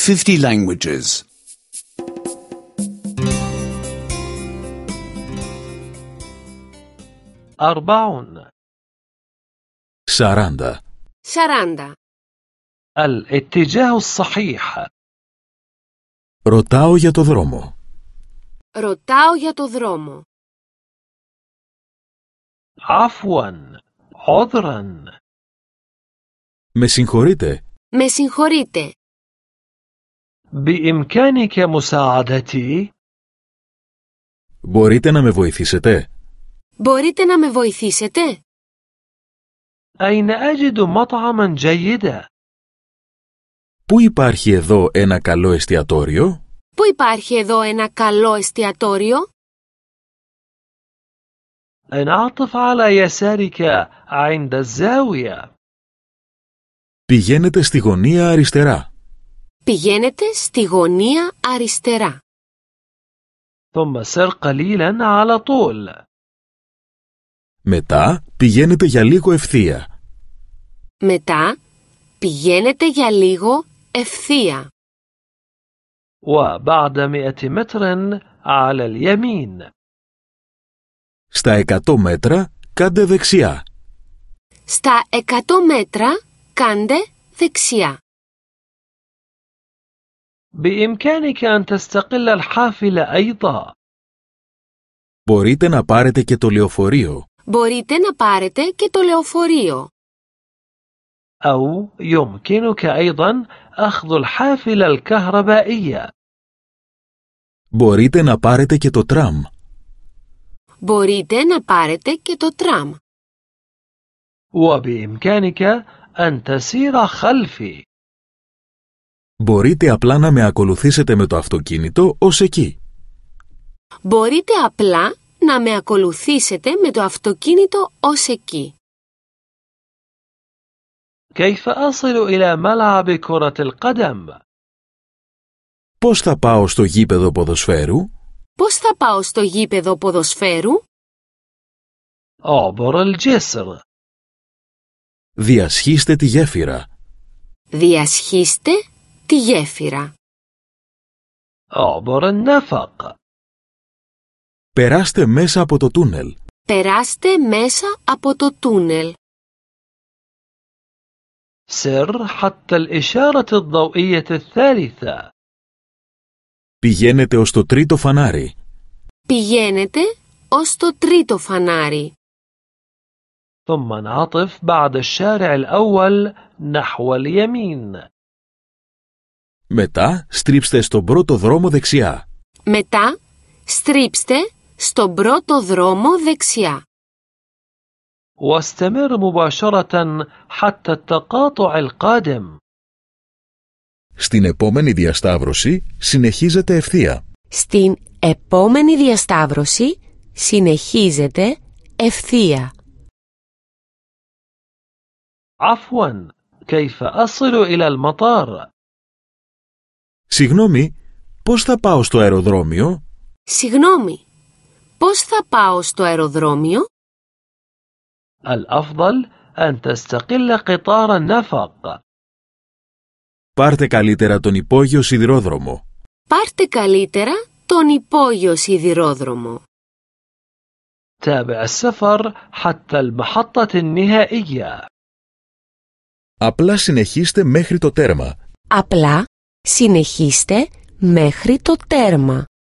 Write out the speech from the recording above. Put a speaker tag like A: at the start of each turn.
A: 50 languages.
B: 40
C: 40.
D: 40.
B: الاتجاه الصحيح.
C: Ρωτάω για το δρόμο.
D: Ρωτάω για το δρόμο.
B: عفوا عذرا.
C: Με συγχωρείτε.
D: Με συγχωρείτε.
B: بإمكانك مساعدتي؟
C: Μπορείτε να με βοηθήσετε?
D: Μπορείτε να με βοηθήσετε?
B: أين أجد مطعما جيدا؟
C: Πού υπάρχει εδώ ένα καλό εστιατόριο?
D: Πού υπάρχει εδώ ένα καλό εστιατόριο?
B: انعطف على يسارك عند الزاوية.
C: Πηγαίνετε στη γωνία αριστερά.
D: Πηγαίνετε στη γωνία αριστερά.
B: ثم سر قليلا على طول.
C: Μετά πηγαίνετε για λίγο ευθεία.
D: Μετά πηγαίνετε για λίγο ευθεία.
B: وبعد 100 متر على اليمين.
C: Στα 100 μέτρα κάντε δεξιά.
D: Στα 100 μέτρα κάντε δεξιά.
B: بإمكانك أن تستقل الحافلة أيضا.
C: Μπορείτε να πάρετε και το λεωφορείο.
D: Μπορείτε να πάρετε και το λεωφορείο.
B: أو يمكنك أيضا أخذ الحافلة الكهربائية.
C: Μπορείτε να πάρετε και το τραμ.
D: Μπορείτε να πάρετε και το τραμ.
B: وبإمكانك أن تسير خلفي.
C: Μπορείτε απλά να με ακολουθήσετε με το αυτοκίνητο ως εκεί.
D: Μπορείτε απλά να με ακολουθήσετε με το αυτοκίνητο ως εκεί.
B: كيف أصل إلى ملعب كرة القدم؟
C: Πώς θα πάω στο γήπεδο ποδοσφαίρου?
D: Πώς θα πάω στο γήπεδο ποδοσφαίρου?
B: أعبر الجسر.
C: Διασχίστε τη γέφυρα.
D: Διασχίστε τη γέφυρα.
B: أعبر النفق.
C: Περάστε μέσα από το τούνελ.
D: Περάστε μέσα από το τούνελ.
B: سر حتى الإشارة الضوئية الثالثة.
C: Πηγαίνετε ως το τρίτο φανάρι.
D: Πηγαίνετε ως το τρίτο φανάρι.
B: ثم انعطف بعد الشارع الأول نحو اليمين.
C: Μετά στρίψτε στον πρώτο δρόμο δεξιά.
D: Μετά στρίψτε στον πρώτο δρόμο δεξιά.
B: واستمر مباشرة حتى التقاطع القادم.
C: Στην επόμενη διασταύρωση συνεχίζετε ευθεία.
D: Στην επόμενη διασταύρωση συνεχίζετε ευθεία.
B: عفوا كيف أصل إلى المطار؟
C: Συγγνώμη, πώς θα πάω στο αεροδρόμιο?
D: Συγγνώμη, πώς θα πάω στο αεροδρόμιο?
B: الأفضل أن تستقل قطار النفق.
C: Πάρτε καλύτερα τον υπόγειο σιδηρόδρομο.
D: Πάρτε καλύτερα τον υπόγειο σιδηρόδρομο.
B: تابع السفر حتى المحطة النهائية.
C: Απλά συνεχίστε μέχρι το τέρμα.
D: Απλά συνεχίστε μέχρι το τέρμα.